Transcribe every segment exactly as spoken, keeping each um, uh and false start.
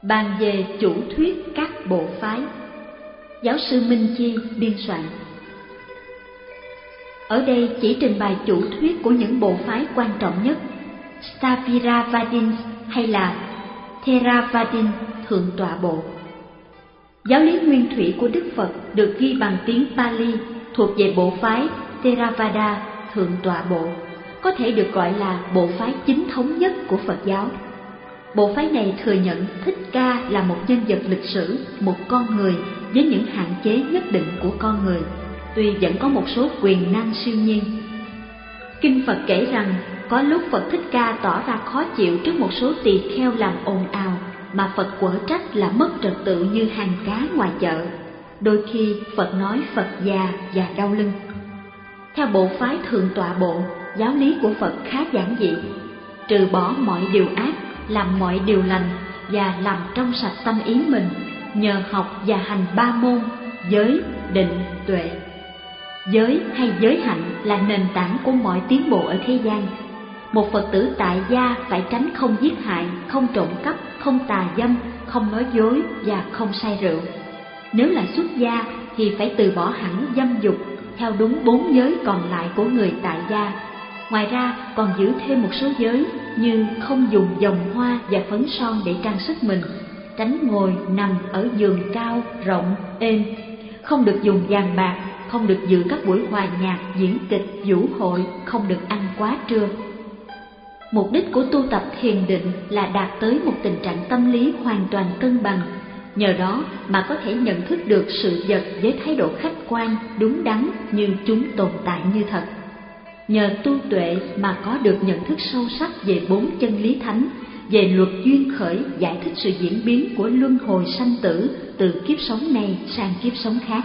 bàn về chủ thuyết các bộ phái. Giáo sư Minh Chi biên soạn. Ở đây chỉ trình bày chủ thuyết của những bộ phái quan trọng nhất, Sthaviravadins hay là Theravadin thượng tọa bộ. Giáo lý nguyên thủy của Đức Phật được ghi bằng tiếng Pali thuộc về bộ phái Theravada thượng tọa bộ, có thể được gọi là bộ phái chính thống nhất của Phật giáo. Bộ phái này thừa nhận Thích Ca là một nhân vật lịch sử, một con người với những hạn chế nhất định của con người, tuy vẫn có một số quyền năng siêu nhiên. Kinh Phật kể rằng có lúc Phật Thích Ca tỏ ra khó chịu trước một số tỳ kheo làm ồn ào, mà Phật quở trách là mất trật tự như hàng cá ngoài chợ. Đôi khi Phật nói Phật già và đau lưng. Theo bộ phái thượng tọa bộ, giáo lý của Phật khá giản dị: trừ bỏ mọi điều ác, làm mọi điều lành và làm trong sạch tâm ý mình nhờ học và hành ba môn giới, định, tuệ. Giới hay giới hạnh là nền tảng của mọi tiến bộ ở thế gian. Một Phật tử tại gia phải tránh không giết hại, không trộm cắp, không tà dâm, không nói dối và không say rượu. Nếu là xuất gia thì phải từ bỏ hẳn dâm dục theo đúng bốn giới còn lại của người tại gia. Ngoài ra còn giữ thêm một số giới như không dùng vòng hoa và phấn son để trang sức mình, tránh ngồi nằm ở giường cao, rộng, êm, không được dùng vàng bạc, không được dự các buổi hòa nhạc, diễn kịch, vũ hội, không được ăn quá trưa. Mục đích của tu tập thiền định là đạt tới một tình trạng tâm lý hoàn toàn cân bằng, nhờ đó mà có thể nhận thức được sự vật với thái độ khách quan, đúng đắn như chúng tồn tại như thật. Nhờ tu tuệ mà có được nhận thức sâu sắc về bốn chân lý thánh, về luật duyên khởi, giải thích sự diễn biến của luân hồi sanh tử từ kiếp sống này sang kiếp sống khác.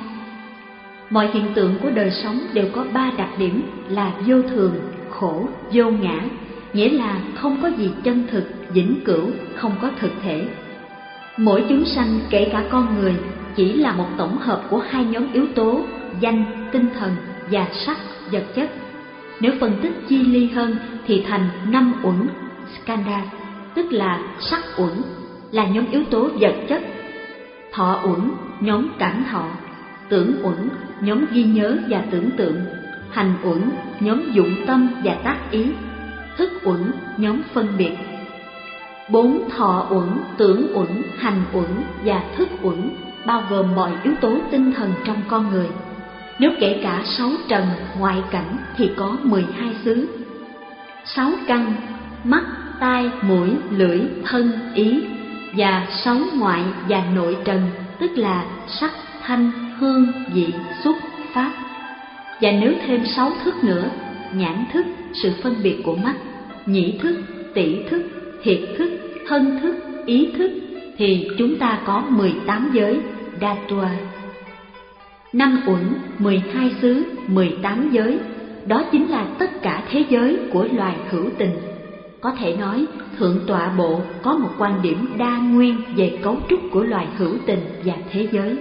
Mọi hiện tượng của đời sống đều có ba đặc điểm là vô thường, khổ, vô ngã, nghĩa là không có gì chân thực, vĩnh cửu, không có thực thể. Mỗi chúng sanh, kể cả con người, chỉ là một tổng hợp của hai nhóm yếu tố danh, tinh thần và sắc, vật chất. Nếu phân tích chi ly hơn thì thành năm uẩn, skandha, tức là sắc uẩn là nhóm yếu tố vật chất, thọ uẩn nhóm cảm thọ, tưởng uẩn nhóm ghi nhớ và tưởng tượng, hành uẩn nhóm dụng tâm và tác ý, thức uẩn nhóm phân biệt. Bốn thọ uẩn, tưởng uẩn, hành uẩn và thức uẩn bao gồm mọi yếu tố tinh thần trong con người. Nếu kể cả sáu trần ngoại cảnh thì có mười hai xứ. Sáu căn, mắt, tai, mũi, lưỡi, thân, ý, và sáu ngoại và nội trần, tức là sắc, thanh, hương, vị, xúc, pháp. Và nếu thêm sáu thức nữa, nhãn thức, sự phân biệt của mắt, nhĩ thức, tỷ thức, thiệt thức, thân thức, ý thức, thì chúng ta có mười tám giới, Dhatua. Năm uẩn, mười hai xứ, mười tám giới, đó chính là tất cả thế giới của loài hữu tình. Có thể nói, thượng tọa bộ có một quan điểm đa nguyên về cấu trúc của loài hữu tình và thế giới.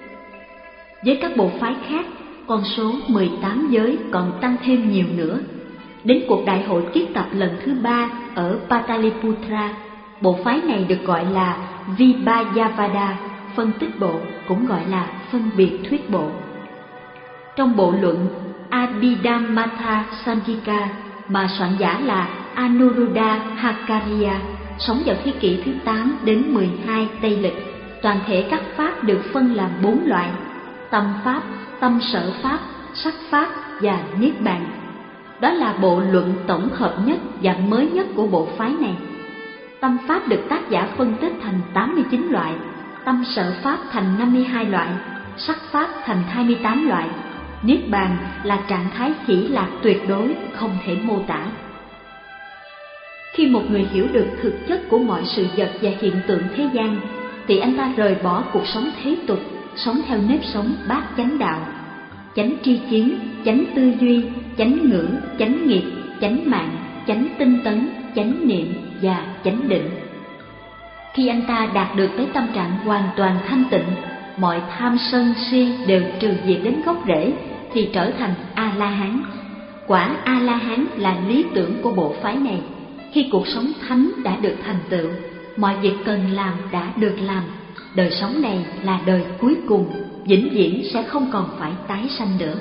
Với các bộ phái khác, con số mười tám giới còn tăng thêm nhiều nữa. Đến cuộc đại hội kiết tập lần thứ ba ở Pataliputra, bộ phái này được gọi là Vibhayavada, phân tích bộ, cũng gọi là phân biệt thuyết bộ. Trong bộ luận Abhidhammatha Sangika mà soạn giả là Anuruddha Hakariya, sống vào thế kỷ thứ tám đến mười hai Tây Lịch, toàn thể các pháp được phân làm bốn loại: tâm pháp, tâm sở pháp, sắc pháp và niết bàn. Đó là bộ luận tổng hợp nhất và mới nhất của bộ phái này. Tâm pháp được tác giả phân tích thành tám mươi chín loại, tâm sở pháp thành năm mươi hai loại, sắc pháp thành hai mươi tám loại. Niết bàn là trạng thái hỷ lạc tuyệt đối, không thể mô tả. Khi một người hiểu được thực chất của mọi sự vật và hiện tượng thế gian, thì anh ta rời bỏ cuộc sống thế tục, sống theo nếp sống bát chánh đạo: chánh tri kiến, chánh tư duy, chánh ngữ, chánh nghiệp, chánh mạng, chánh tinh tấn, chánh niệm và chánh định. Khi anh ta đạt được tới tâm trạng hoàn toàn thanh tịnh, mọi tham sân si đều trừ diệt đến gốc rễ, thì trở thành A-la-hán. Quả A-la-hán là lý tưởng của bộ phái này. Khi cuộc sống thánh đã được thành tựu, mọi việc cần làm đã được làm, đời sống này là đời cuối cùng, vĩnh viễn sẽ không còn phải tái sanh nữa.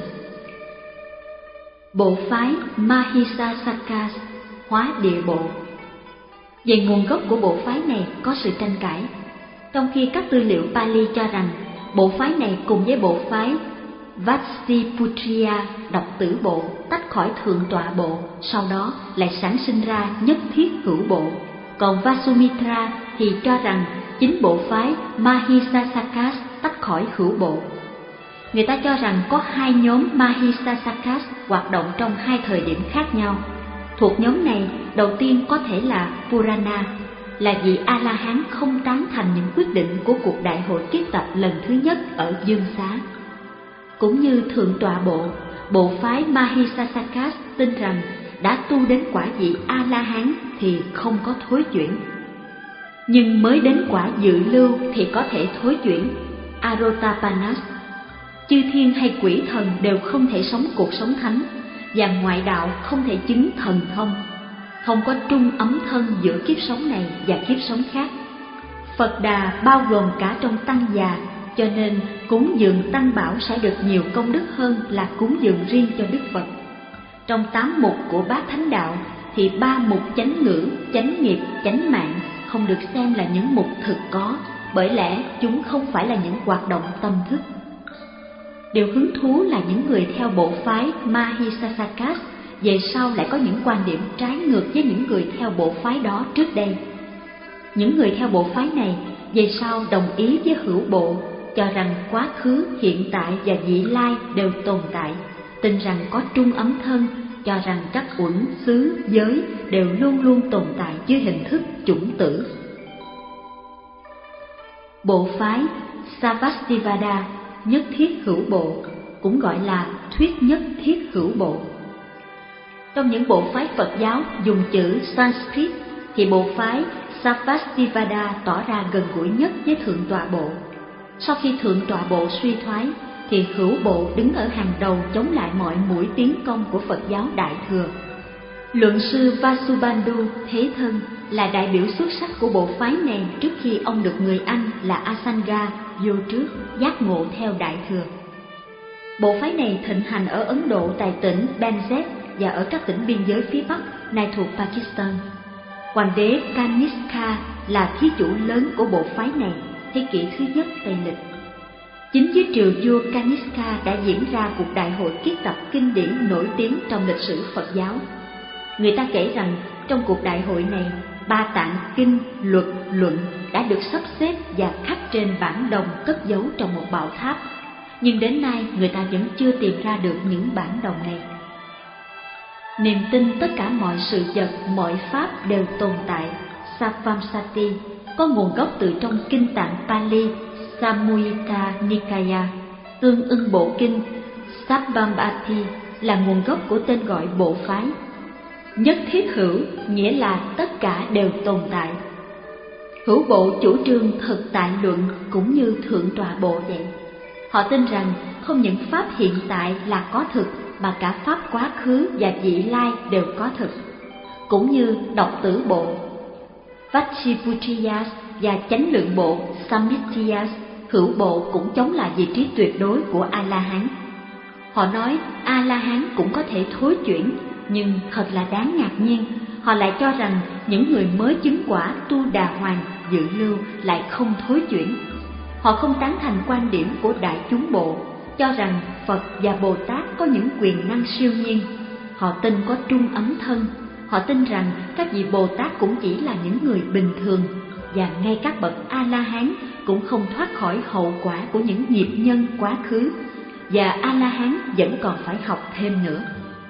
Bộ phái Mahisasakas, hóa địa bộ. Về nguồn gốc của bộ phái này có sự tranh cãi, trong khi các tư liệu Pali cho rằng bộ phái này cùng với bộ phái Vatsiputriya, độc tử bộ, tách khỏi thượng tọa bộ, sau đó lại sản sinh ra nhất thiết hữu bộ. Còn Vasumitra thì cho rằng chính bộ phái Mahisasakas tách khỏi hữu bộ. Người ta cho rằng có hai nhóm Mahisasakas hoạt động trong hai thời điểm khác nhau. Thuộc nhóm này, đầu tiên có thể là Purana, là vị A-la-hán không tán thành những quyết định của cuộc đại hội kiếp tập lần thứ nhất ở Dương Xá. Cũng như thượng tọa bộ, bộ phái Mahisasakas tin rằng đã tu đến quả vị A-la-hán thì không có thối chuyển. Nhưng mới đến quả dự lưu thì có thể thối chuyển, Arotapanas. Chư thiên hay quỷ thần đều không thể sống cuộc sống thánh, và ngoại đạo không thể chứng thần thông, không có trung ấm thân giữa kiếp sống này và kiếp sống khác. Phật Đà bao gồm cả trong tăng già, cho nên cúng dường tăng bảo sẽ được nhiều công đức hơn là cúng dường riêng cho Đức Phật. Trong tám mục của Bát Thánh Đạo thì ba mục chánh ngữ, chánh nghiệp, chánh mạng không được xem là những mục thực có, bởi lẽ chúng không phải là những hoạt động tâm thức. Điều hứng thú là những người theo bộ phái Mahisasakas về sau lại có những quan điểm trái ngược với những người theo bộ phái đó trước đây. Những người theo bộ phái này về sau đồng ý với hữu bộ, cho rằng quá khứ, hiện tại và vị lai đều tồn tại, tin rằng có trung ấm thân, cho rằng các uẩn, xứ, giới đều luôn luôn tồn tại dưới hình thức chủng tử. Bộ phái Sarvastivada, nhất thiết hữu bộ, cũng gọi là thuyết nhất thiết hữu bộ. Trong những bộ phái Phật giáo dùng chữ Sanskrit thì bộ phái Sarvastivada tỏ ra gần gũi nhất với thượng tọa bộ. Sau khi thượng tọa bộ suy thoái thì hữu bộ đứng ở hàng đầu chống lại mọi mũi tiến công của Phật giáo Đại Thừa. Luận sư Vasubandhu Thế Thân là đại biểu xuất sắc của bộ phái này trước khi ông được người Anh là Asanga vô trước giác ngộ theo Đại Thừa. Bộ phái này thịnh hành ở Ấn Độ tại tỉnh Benjet và ở các tỉnh biên giới phía Bắc nay thuộc Pakistan. Hoàng đế Kanishka là thí chủ lớn của bộ phái này thế kỷ thứ nhất Tây Lịch. Chính dưới triều vua Kanishka đã diễn ra cuộc đại hội kiết tập kinh điển nổi tiếng trong lịch sử Phật giáo. Người ta kể rằng trong cuộc đại hội này, ba tạng kinh, luật, luận đã được sắp xếp và khắc trên bản đồng cất giấu trong một bảo tháp. Nhưng đến nay người ta vẫn chưa tìm ra được những bản đồng này. Niềm tin tất cả mọi sự vật, mọi pháp đều tồn tại, Savamsati, có nguồn gốc từ trong kinh tạng Pali Samyutta Nikaya, tương ưng bộ kinh Sabbambati là nguồn gốc của tên gọi bộ phái. Nhất thiết hữu nghĩa là tất cả đều tồn tại. Hữu bộ chủ trương thực tại luận cũng như thượng tọa bộ vậy. Họ tin rằng không những pháp hiện tại là có thực mà cả pháp quá khứ và vị lai đều có thực. Cũng như độc tử bộ Vatsiputriyas và chánh lượng bộ Sammittiyas, hữu bộ cũng chống lại vị trí tuyệt đối của A-la-hán. Họ nói A-la-hán cũng có thể thối chuyển, nhưng thật là đáng ngạc nhiên, họ lại cho rằng những người mới chứng quả tu đà hoàng, dự lưu lại không thối chuyển. Họ không tán thành quan điểm của đại chúng bộ, cho rằng Phật và Bồ Tát có những quyền năng siêu nhiên. Họ tin có trung ấm thân, họ tin rằng các vị Bồ Tát cũng chỉ là những người bình thường, và ngay các bậc A-la-hán cũng không thoát khỏi hậu quả của những nghiệp nhân quá khứ, và A-la-hán vẫn còn phải học thêm nữa.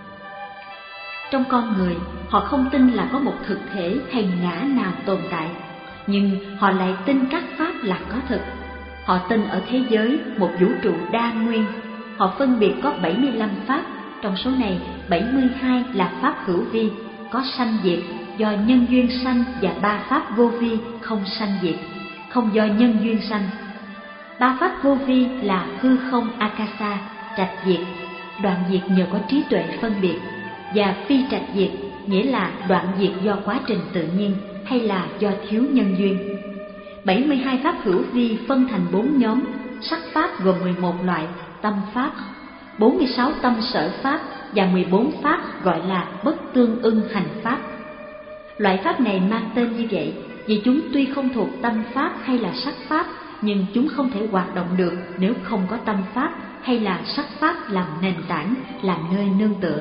Trong con người, họ không tin là có một thực thể hay ngã nào tồn tại, nhưng họ lại tin các pháp là có thực. Họ tin ở thế giới một vũ trụ đa nguyên. Họ phân biệt có bảy mươi lăm pháp, trong số này bảy mươi hai là pháp hữu vi, có sanh diệt, do nhân duyên sanh, và ba pháp vô vi không sanh diệt, không do nhân duyên sanh. Ba pháp vô vi là hư không akasa, trạch diệt, đoạn diệt nhờ có trí tuệ phân biệt, và phi trạch diệt nghĩa là đoạn diệt do quá trình tự nhiên, hay là do thiếu nhân duyên. bảy mươi hai pháp hữu vi phân thành bốn nhóm: sắc pháp gồm mười một loại, tâm pháp, bốn mươi sáu tâm sở pháp và mười bốn pháp gọi là bất tương ưng hành pháp. Loại pháp này mang tên như vậy vì chúng tuy không thuộc tâm pháp hay là sắc pháp, nhưng chúng không thể hoạt động được nếu không có tâm pháp hay là sắc pháp làm nền tảng, làm nơi nương tựa.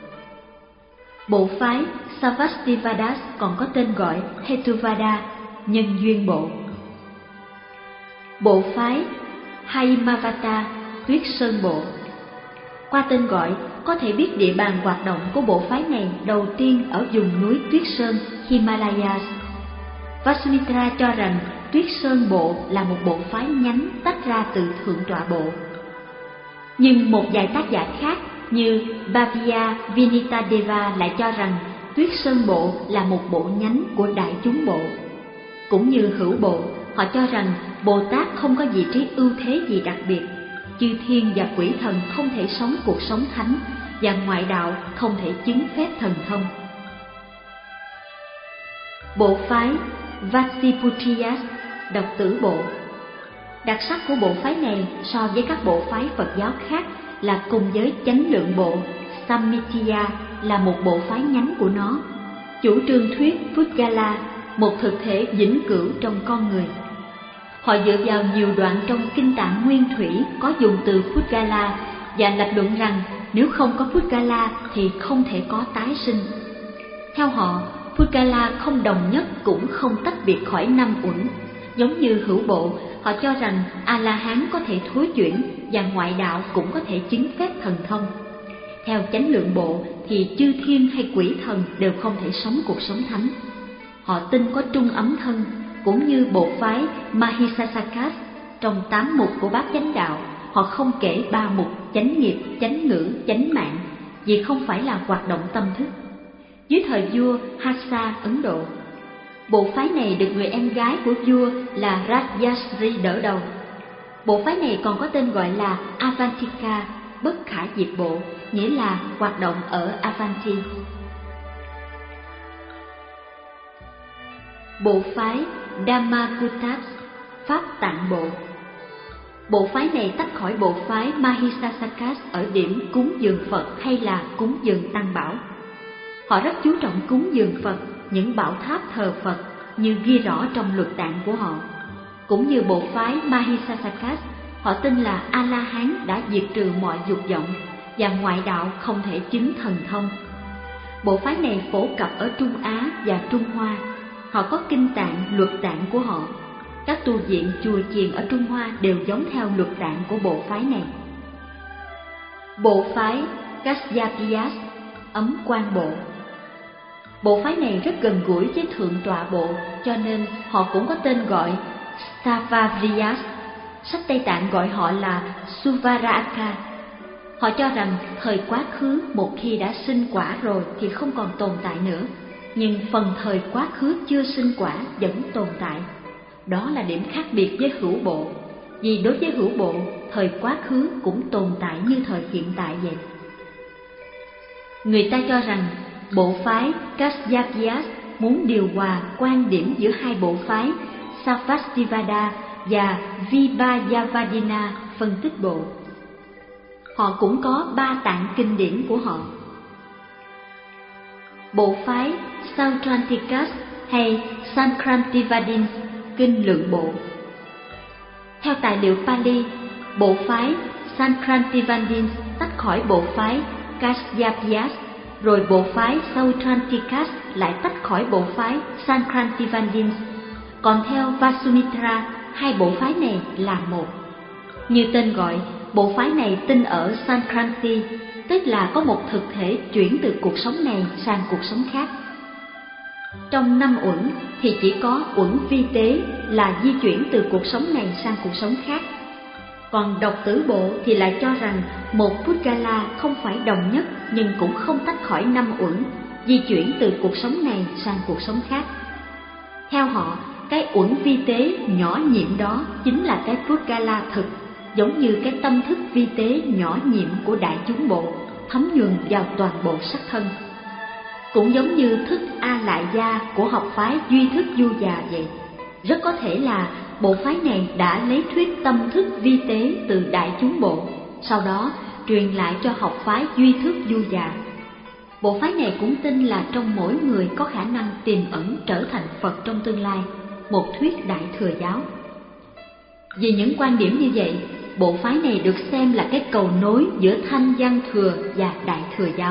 Bộ phái Sarvastivada còn có tên gọi Hetuvada, nhân duyên bộ. Bộ phái Haimavata, tuyết sơn bộ. Qua tên gọi, có thể biết địa bàn hoạt động của bộ phái này đầu tiên ở vùng núi Tuyết Sơn, Himalayas. Vasumitra cho rằng Tuyết Sơn bộ là một bộ phái nhánh tách ra từ Thượng Tọa bộ. Nhưng một vài tác giả khác như Bhavya Vinitadeva lại cho rằng Tuyết Sơn bộ là một bộ nhánh của Đại chúng bộ. Cũng như Hữu bộ, họ cho rằng Bồ Tát không có vị trí ưu thế gì đặc biệt, chư thiên và quỷ thần không thể sống cuộc sống thánh, và ngoại đạo không thể chứng phép thần thông. Bộ phái Vasiputriyas, độc tử bộ. Đặc sắc của bộ phái này so với các bộ phái Phật giáo khác là cùng với chánh lượng bộ, Sammitya là một bộ phái nhánh của nó, chủ trương thuyết Pudgala, một thực thể vĩnh cửu trong con người. Họ dựa vào nhiều đoạn trong Kinh Tạng Nguyên Thủy có dùng từ Pudgala và lập luận rằng nếu không có Pudgala thì không thể có tái sinh. Theo họ, Pudgala không đồng nhất cũng không tách biệt khỏi năm uẩn. Giống như Hữu bộ, họ cho rằng A-la-hán có thể thối chuyển và ngoại đạo cũng có thể chứng phép thần thông. Theo chánh lượng bộ thì chư thiên hay quỷ thần đều không thể sống cuộc sống thánh. Họ tin có trung ấm thân, cũng như bộ phái Mahisasakas. Trong tám mục của bát chánh đạo, họ không kể ba mục chánh nghiệp, chánh ngữ, chánh mạng, vì không phải là hoạt động tâm thức. Dưới thời vua Hasa Ấn Độ, bộ phái này được người em gái của vua là Rajyasri đỡ đầu. Bộ phái này còn có tên gọi là Avantika, bất khả diệt bộ, nghĩa là hoạt động ở Avanti. Bộ phái Dhammakutas, pháp tạng bộ. Bộ phái này tách khỏi bộ phái Mahisasakas ở điểm cúng dường Phật hay là cúng dường Tăng Bảo. Họ rất chú trọng cúng dường Phật, những bảo tháp thờ Phật như ghi rõ trong luật tạng của họ. Cũng như bộ phái Mahisasakas, họ tin là A-la-hán đã diệt trừ mọi dục vọng và ngoại đạo không thể chứng thần thông. Bộ phái này phổ cập ở Trung Á và Trung Hoa. Họ có kinh tạng, luật tạng của họ. Các tu viện, chùa chiền ở Trung Hoa đều giống theo luật tạng của bộ phái này. Bộ phái Kasyapiyas, ấm quan bộ. Bộ phái này rất gần gũi với Thượng Tọa bộ, cho nên họ cũng có tên gọi Stavavriyas. Sách Tây Tạng gọi họ là Suvaraka. Họ cho rằng thời quá khứ một khi đã sinh quả rồi thì không còn tồn tại nữa, nhưng phần thời quá khứ chưa sinh quả vẫn tồn tại. Đó là điểm khác biệt với Hữu bộ, vì đối với Hữu bộ, thời quá khứ cũng tồn tại như thời hiện tại vậy. Người ta cho rằng bộ phái Kasyapiyas muốn điều hòa quan điểm giữa hai bộ phái Sarvastivada và Vibhayavadina, phân tích bộ. Họ cũng có ba tạng kinh điển của họ. Bộ phái Sautrantikas hay Sankrantivadin, kinh lượng bộ. Theo tài liệu Pali, bộ phái Sankrantivadin tách khỏi bộ phái Kasyapiyas, rồi bộ phái Sautrantikas lại tách khỏi bộ phái Sankrantivadin. Còn theo Vasumitra, hai bộ phái này là một. Như tên gọi, bộ phái này tin ở Sankranti, tức là có một thực thể chuyển từ cuộc sống này sang cuộc sống khác. Trong năm uẩn thì chỉ có uẩn vi tế là di chuyển từ cuộc sống này sang cuộc sống khác. Còn độc tử bộ thì lại cho rằng một Pudgala không phải đồng nhất nhưng cũng không tách khỏi năm uẩn, di chuyển từ cuộc sống này sang cuộc sống khác. Theo họ, cái uẩn vi tế nhỏ nhiệm đó chính là cái Pudgala thực, giống như cái tâm thức vi tế nhỏ nhiệm của đại chúng bộ, thấm nhuần vào toàn bộ sắc thân. cũng giống như thức A Lại Gia của học phái Duy Thức Du Già vậy. Rất có thể là bộ phái này đã lấy thuyết tâm thức vi tế từ Đại Chúng Bộ, sau đó truyền lại cho học phái Duy Thức Du Già. Bộ phái này cũng tin là trong mỗi người có khả năng tiềm ẩn trở thành Phật trong tương lai, một thuyết Đại Thừa giáo. Vì những quan điểm như vậy, bộ phái này được xem là cái cầu nối giữa Thanh Văn Thừa và Đại Thừa giáo.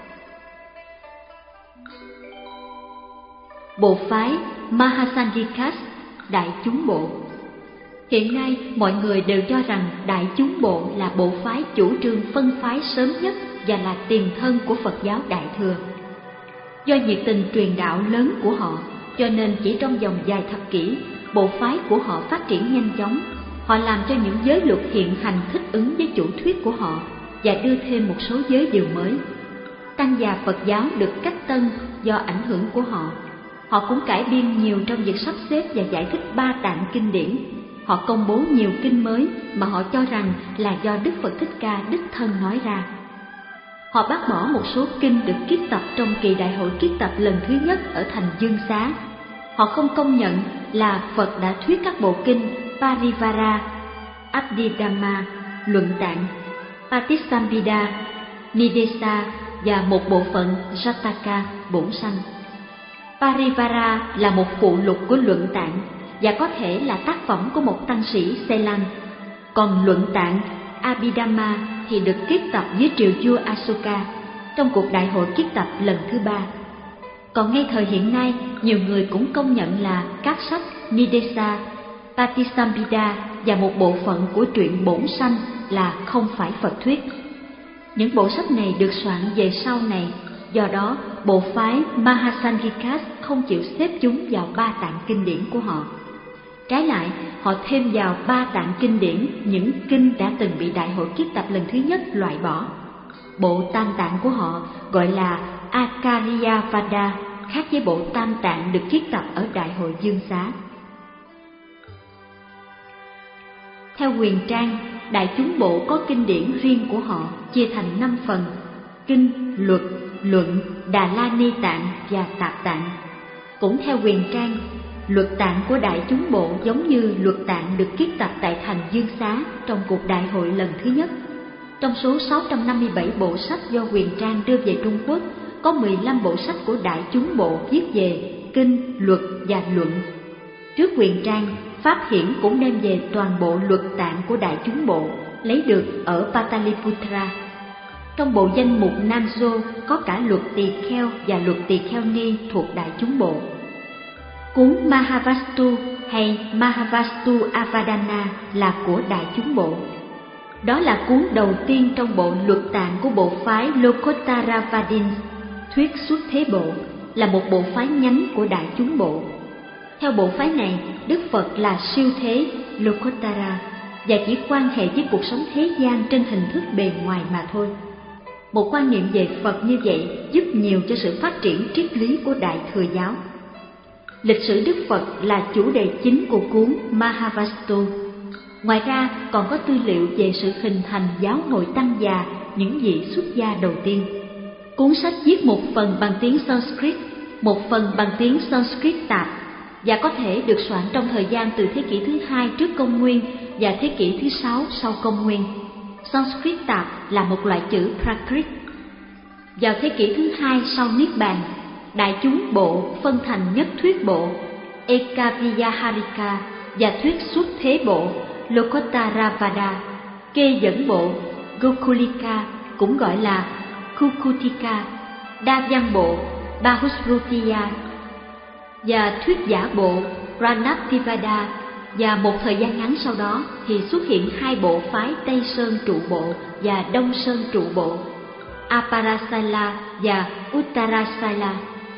Bộ phái Mahasanghikas, Đại Chúng Bộ. Hiện nay mọi người đều cho rằng Đại Chúng Bộ là bộ phái chủ trương phân phái sớm nhất và là tiền thân của Phật giáo Đại Thừa. Do nhiệt tình truyền đạo lớn của họ, cho nên chỉ trong vòng vài thập kỷ, bộ phái của họ phát triển nhanh chóng. Họ làm cho những giới luật hiện hành thích ứng với chủ thuyết của họ và đưa thêm một số giới điều mới. Tăng già Phật giáo được cách tân do ảnh hưởng của họ. Họ cũng cải biên nhiều trong việc sắp xếp và giải thích ba tạng kinh điển. Họ công bố nhiều kinh mới mà họ cho rằng là do Đức Phật Thích Ca đích thân nói ra. Họ bác bỏ một số kinh được kiết tập trong kỳ đại hội kiết tập lần thứ nhất ở thành Dương Xá. Họ không công nhận là Phật đã thuyết các bộ kinh Parivara, Abhidhamma, Luận Tạng, Patisambhida, Nidesa và một bộ phận Jataka, bổn sanh. Parivara là một phụ lục của Luận Tạng và có thể là tác phẩm của một tăng sĩ Ceylon. Còn Luận Tạng Abhidhamma thì được kiết tập dưới triều vua Asoka trong cuộc đại hội kiết tập lần thứ ba. Còn ngay thời hiện nay, nhiều người cũng công nhận là các sách Nidesa, Patisambhida và một bộ phận của truyện Bổn Sanh là không phải Phật thuyết. Những bộ sách này được soạn về sau này, do đó bộ phái Mahasanghikas không chịu xếp chúng vào ba tạng kinh điển của họ. Trái lại, họ thêm vào ba tạng kinh điển những kinh đã từng bị đại hội kiết tập lần thứ nhất loại bỏ. Bộ tam tạng của họ gọi là Akariyavada, khác với bộ tam tạng được kiết tập ở đại hội Dương Xá. Theo Huyền Trang, Đại Chúng Bộ có kinh điển riêng của họ, chia thành năm phần: kinh, luật, luận, Đà La Ni Tạng và Tạp Tạng. Cũng theo Huyền Trang, luật tạng của Đại Chúng Bộ giống như luật tạng được kiết tập tại thành Dương Xá trong cuộc đại hội lần thứ nhất. Trong số sáu trăm năm mươi bảy bộ sách do Huyền Trang đưa về Trung Quốc, có mười lăm bộ sách của Đại Chúng Bộ viết về kinh, luật và luận. Trước Huyền Trang, Pháp Hiển cũng đem về toàn bộ luật tạng của Đại Chúng Bộ, lấy được ở Pataliputra. Trong bộ danh mục Nam Dô có cả luật Tỳ Kheo và luật Tỳ Kheo Ni thuộc Đại Chúng Bộ. Cuốn Mahavastu hay Mahavastu Avadana là của Đại Chúng Bộ. Đó là cuốn đầu tiên trong bộ luật tạng của bộ phái Lokottaravadins, thuyết xuất thế bộ, là một bộ phái nhánh của Đại Chúng Bộ. Theo bộ phái này, Đức Phật là siêu thế Lokottara và chỉ quan hệ với cuộc sống thế gian trên hình thức bề ngoài mà thôi. Một quan niệm về Phật như vậy giúp nhiều cho sự phát triển triết lý của Đại Thừa giáo. Lịch sử Đức Phật là chủ đề chính của cuốn Mahavastu. Ngoài ra còn có tư liệu về sự hình thành giáo hội Tăng già, những vị xuất gia đầu tiên. Cuốn sách viết một phần bằng tiếng Sanskrit, một phần bằng tiếng Sanskrit tạp, và có thể được soạn trong thời gian từ thế kỷ thứ hai trước công nguyên và thế kỷ thứ sáu sau công nguyên. Sanskrit tạp là một loại chữ Prakrit. Vào thế kỷ thứ hai sau Niết Bàn, Đại Chúng Bộ phân thành nhất thuyết bộ Ekaviyaharika và thuyết xuất thế bộ Lokottaravada, kê dẫn bộ Gokulika cũng gọi là Kukutika, đa văn bộ Bahusrutiya và thuyết giả bộ Pranaptivada. Và một thời gian ngắn sau đó thì xuất hiện hai bộ phái Tây Sơn trụ bộ và Đông Sơn trụ bộ, Aparasala và Uttarasala.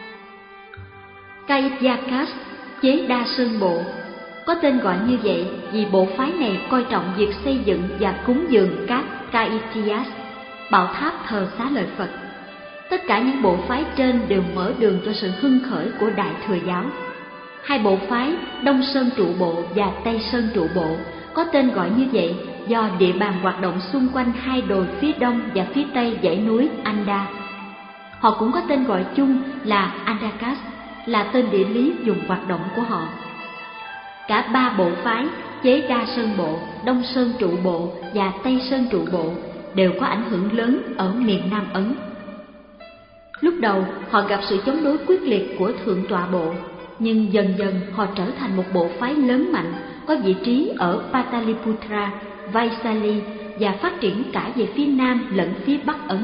Kaiyakas, chế đa sơn bộ, có tên gọi như vậy vì bộ phái này coi trọng việc xây dựng và cúng dường các Kaitiyas, bảo tháp thờ xá lợi Phật. Tất cả những bộ phái trên đều mở đường cho sự hưng khởi của Đại Thừa giáo. Hai bộ phái Đông Sơn trụ bộ và Tây Sơn trụ bộ có tên gọi như vậy do địa bàn hoạt động xung quanh hai đồi phía đông và phía tây dãy núi Anda. Họ cũng có tên gọi chung là Andakas, là tên địa lý dùng hoạt động của họ. Cả ba bộ phái Chế Đa Sơn Bộ, Đông Sơn Trụ Bộ và Tây Sơn Trụ Bộ đều có ảnh hưởng lớn ở miền Nam Ấn. Lúc đầu họ gặp sự chống đối quyết liệt của Thượng Tọa Bộ, nhưng dần dần họ trở thành một bộ phái lớn mạnh, có vị trí ở Pataliputra, Vaisali và phát triển cả về phía Nam lẫn phía Bắc Ấn.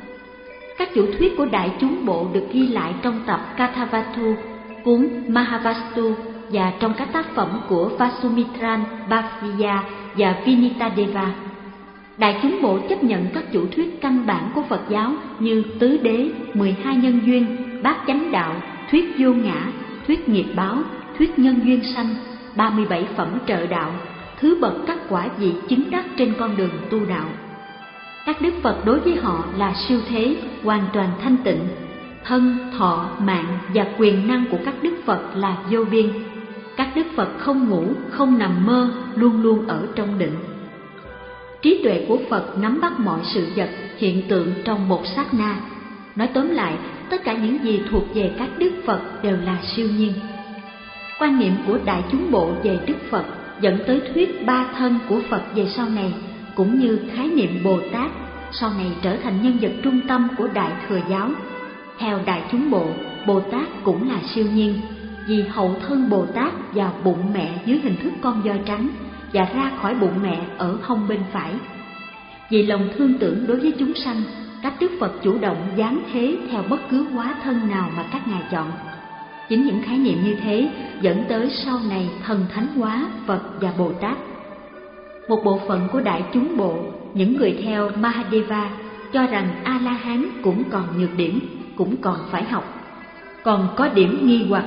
Các chủ thuyết của Đại Chúng Bộ được ghi lại trong tập Kathavatu, cuốn Mahavastu và trong các tác phẩm của Vasumitran, Bhaviya và Vinitadeva. Đại Chúng Bộ chấp nhận các chủ thuyết căn bản của Phật giáo như tứ đế, mười hai nhân duyên, bát chánh đạo, thuyết vô ngã, thuyết nghiệp báo, thuyết nhân duyên sanh, ba mươi bảy phẩm trợ đạo, thứ bậc các quả vị chứng đắc trên con đường tu đạo. Các đức Phật đối với họ là siêu thế, hoàn toàn thanh tịnh. Thân, thọ, mạng và quyền năng của các đức Phật là vô biên. Các đức Phật không ngủ, không nằm mơ, luôn luôn ở trong định. Trí tuệ của Phật nắm bắt mọi sự vật, hiện tượng trong một sát na. Nói tóm lại, tất cả những gì thuộc về các đức Phật đều là siêu nhiên. Quan niệm của Đại Chúng Bộ về Đức Phật dẫn tới thuyết ba thân của Phật về sau này, cũng như khái niệm Bồ Tát sau này trở thành nhân vật trung tâm của Đại Thừa Giáo. Theo Đại Chúng Bộ, Bồ Tát cũng là siêu nhiên, vì hậu thân Bồ Tát vào bụng mẹ dưới hình thức con voi trắng và ra khỏi bụng mẹ ở hông bên phải. Vì lòng thương tưởng đối với chúng sanh, các đức Phật chủ động giáng thế theo bất cứ hóa thân nào mà các ngài chọn. Chính những khái niệm như thế dẫn tới sau này thần thánh hóa Phật và Bồ Tát. Một bộ phận của Đại Chúng Bộ, những người theo Mahadeva, cho rằng A-la-hán cũng còn nhược điểm, cũng còn phải học, còn có điểm nghi hoặc.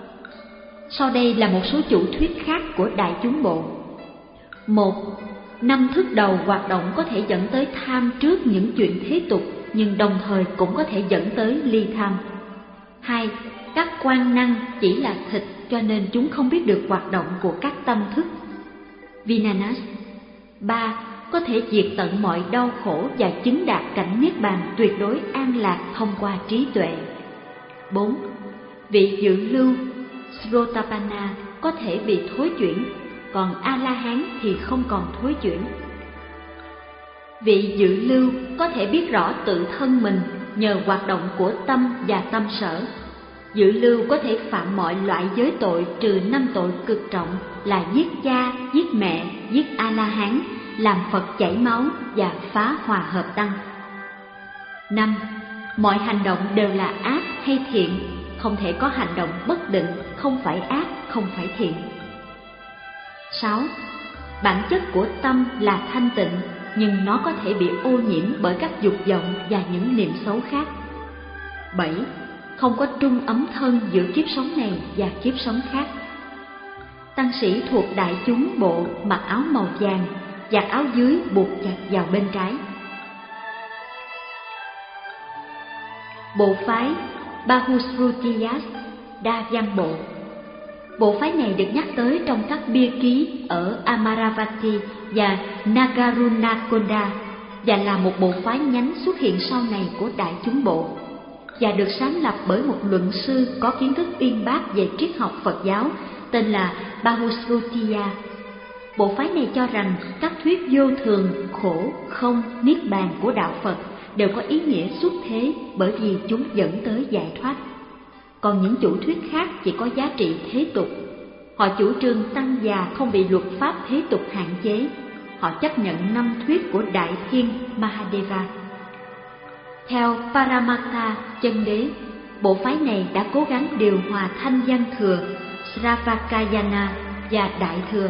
Sau đây là một số chủ thuyết khác của Đại Chúng Bộ. Một, năm thức đầu hoạt động có thể dẫn tới tham trước những chuyện thế tục, nhưng đồng thời cũng có thể dẫn tới ly tham. Hai, các quan năng chỉ là thịt cho nên chúng không biết được hoạt động của các tâm thức. Vinanas. Ba, có thể diệt tận mọi đau khổ và chứng đạt cảnh niết bàn tuyệt đối an lạc thông qua trí tuệ. Bốn, vị dự lưu Srotapana có thể bị thối chuyển, còn A-la-hán thì không còn thối chuyển. Vị dự lưu có thể biết rõ tự thân mình nhờ hoạt động của tâm và tâm sở. Dự lưu có thể phạm mọi loại giới tội trừ năm tội cực trọng là giết cha, giết mẹ, giết A-la-hán, làm Phật chảy máu và phá hòa hợp tăng. Năm, mọi hành động đều là ác hay thiện, không thể có hành động bất định, không phải ác, không phải thiện. Sáu, bản chất của tâm là thanh tịnh, nhưng nó có thể bị ô nhiễm bởi các dục vọng và những niệm xấu khác. Bảy, không có trung ấm thân giữa kiếp sống này và kiếp sống khác. Tăng sĩ thuộc Đại Chúng Bộ mặc áo màu vàng, vạt áo dưới buộc chặt vào bên trái. Bộ phái Bahusrutiyas, đa văn bộ. Bộ phái này được nhắc tới trong các bia ký ở Amaravati và Nagarunakonda và là một bộ phái nhánh xuất hiện sau này của Đại Chúng Bộ và được sáng lập bởi một luận sư có kiến thức uyên bác về triết học Phật giáo tên là Bahusrutiya. Bộ phái này cho rằng các thuyết vô thường, khổ, không, niết bàn của đạo Phật đều có ý nghĩa xuất thế bởi vì chúng dẫn tới giải thoát. Còn những chủ thuyết khác chỉ có giá trị thế tục. Họ chủ trương tăng già không bị luật pháp thế tục hạn chế. Họ chấp nhận năm thuyết của Đại Thiên Mahadeva. Theo Paramartha chân đế, bộ phái này đã cố gắng điều hòa thanh văn thừa, Sravakayana và Đại Thừa.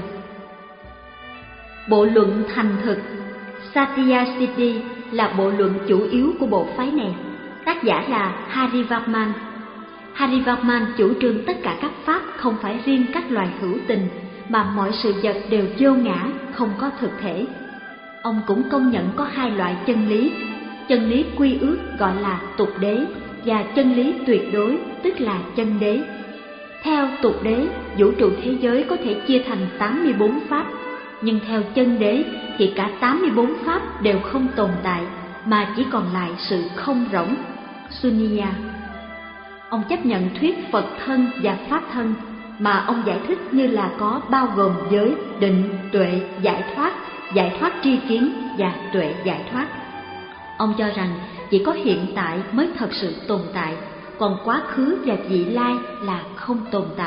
Bộ luận thành thực Satyasiddhi là bộ luận chủ yếu của bộ phái này. Tác giả là Harivarman. Harivarman chủ trương tất cả các pháp không phải riêng các loài hữu tình, mà mọi sự vật đều vô ngã, không có thực thể. Ông cũng công nhận có hai loại chân lý: chân lý quy ước gọi là tục đế và chân lý tuyệt đối tức là chân đế. Theo tục đế, vũ trụ thế giới có thể chia thành tám mươi bốn pháp, nhưng theo chân đế thì cả tám mươi bốn pháp đều không tồn tại, mà chỉ còn lại sự không rỗng. Sunya. Ông chấp nhận thuyết Phật thân và Pháp thân, mà ông giải thích như là có bao gồm giới, định, tuệ, giải thoát, giải thoát tri kiến và tuệ giải thoát. Ông cho rằng chỉ có hiện tại mới thật sự tồn tại, còn quá khứ và vị lai là không tồn tại.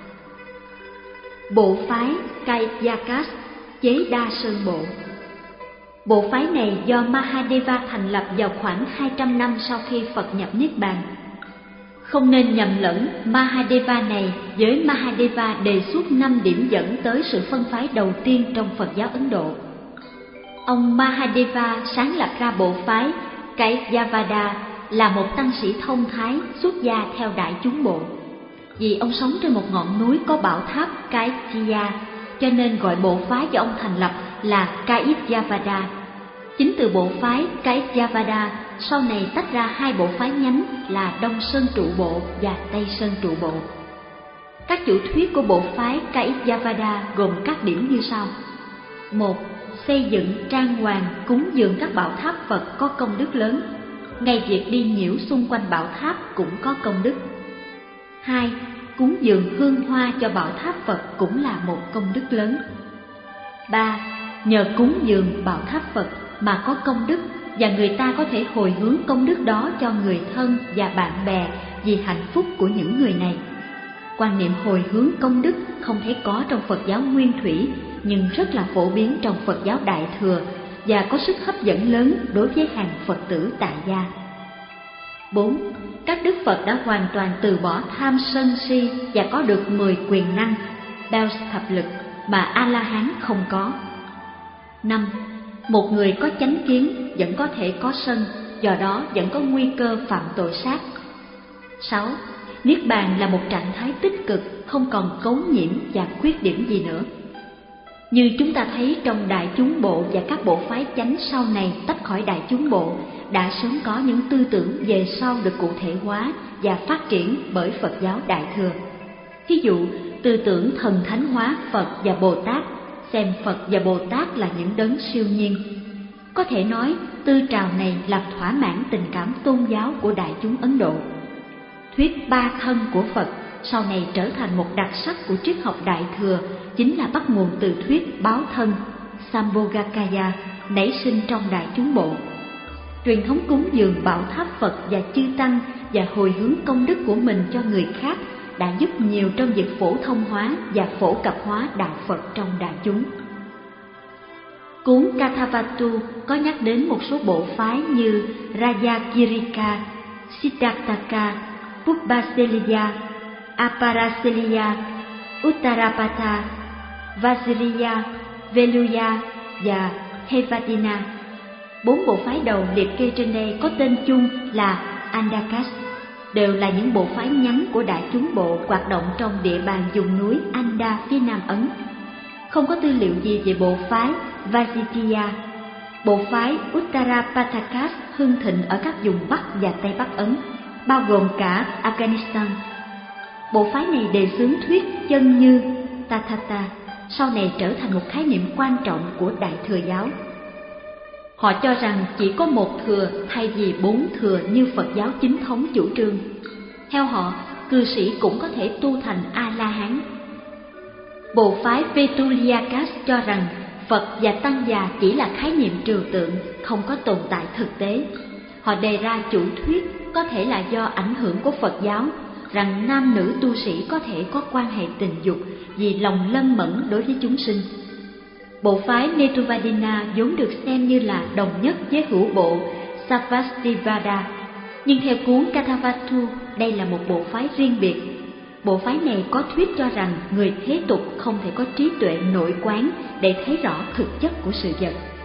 Bộ phái Kaiyakas chế Đa Sơn Bộ. Bộ phái này do Mahadeva thành lập vào khoảng hai trăm năm sau khi Phật nhập Niết Bàn. Không nên nhầm lẫn Mahadeva này với Mahadeva đề xuất năm điểm dẫn tới sự phân phái đầu tiên trong Phật giáo Ấn Độ. Ông Mahadeva sáng lập ra bộ phái Kaivyavada là một tăng sĩ thông thái xuất gia theo Đại chúng bộ. Vì ông sống trên một ngọn núi có bảo tháp Kaitya, cho nên gọi bộ phái do ông thành lập là Kaivyavada. Chính từ bộ phái Kaivyavada sau này tách ra hai bộ phái nhánh là Đông Sơn Trụ Bộ và Tây Sơn Trụ Bộ. Các chủ thuyết của bộ phái Kaivyavada gồm các điểm như sau. Một. Xây dựng trang hoàng cúng dường các bảo tháp Phật có công đức lớn. Ngay việc đi nhiễu xung quanh bảo tháp cũng có công đức. Hai. Cúng dường hương hoa cho bảo tháp Phật cũng là một công đức lớn. Ba. Nhờ cúng dường bảo tháp Phật mà có công đức, và người ta có thể hồi hướng công đức đó cho người thân và bạn bè vì hạnh phúc của những người này. Quan niệm hồi hướng công đức không thấy có trong Phật giáo Nguyên Thủy, nhưng rất là phổ biến trong Phật giáo Đại Thừa và có sức hấp dẫn lớn đối với hàng Phật tử tại gia. Bốn. Các đức Phật đã hoàn toàn từ bỏ tham sân si và có được mười quyền năng, Bell thập lực mà A-la-hán không có. Năm. Một người có chánh kiến vẫn có thể có sân, do đó vẫn có nguy cơ phạm tội sát. Sáu. Niết bàn là một trạng thái tích cực, không còn cấu nhiễm và khuyết điểm gì nữa. Như chúng ta thấy trong Đại chúng bộ và các bộ phái chánh sau này tách khỏi Đại chúng bộ, đã sớm có những tư tưởng về sau được cụ thể hóa và phát triển bởi Phật giáo Đại Thừa. Ví dụ, tư tưởng thần thánh hóa Phật và Bồ Tát, xem Phật và Bồ Tát là những đấng siêu nhiên. Có thể nói, tư trào này làm thỏa mãn tình cảm tôn giáo của đại chúng Ấn Độ. Thuyết ba thân của Phật sau này trở thành một đặc sắc của triết học Đại Thừa, chính là bắt nguồn từ thuyết báo thân Sambhogakaya nảy sinh trong Đại chúng bộ. Truyền thống cúng dường bảo tháp Phật và chư tăng và hồi hướng công đức của mình cho người khác đã giúp nhiều trong việc phổ thông hóa và phổ cập hóa đạo Phật trong đại chúng. Cuốn Kathavatu có nhắc đến một số bộ phái như Rajakirika, Siddharthaka, Pubbaseliya, Aparaseliya, Uttarapata, Vajriya, Veluya và Hevadina. Bốn bộ phái đầu liệt kê trên đây có tên chung là Andakas, đều là những bộ phái nhánh của đại chúng bộ hoạt động trong địa bàn vùng núi Anda phía Nam Ấn. Không có tư liệu gì về bộ phái Vajitiya. Bộ phái Uttarapatakas hưng thịnh ở các vùng Bắc và Tây Bắc Ấn, bao gồm cả Afghanistan. Bộ phái này đề xướng thuyết chân như Tathata, sau này trở thành một khái niệm quan trọng của Đại Thừa giáo. Họ cho rằng chỉ có một thừa thay vì bốn thừa như Phật giáo chính thống chủ trương. Theo họ, cư sĩ cũng có thể tu thành A-la-hán. Bộ phái Vetuliyakas cho rằng Phật và Tăng già chỉ là khái niệm trừu tượng, không có tồn tại thực tế. Họ đề ra chủ thuyết có thể là do ảnh hưởng của Phật giáo, rằng nam nữ tu sĩ có thể có quan hệ tình dục vì lòng lân mẫn đối với chúng sinh. Bộ phái Netuvadina vốn được xem như là đồng nhất với hữu bộ Sarvastivada, nhưng theo cuốn Kathavatu, đây là một bộ phái riêng biệt. Bộ phái này có thuyết cho rằng người thế tục không thể có trí tuệ nội quán để thấy rõ thực chất của sự vật.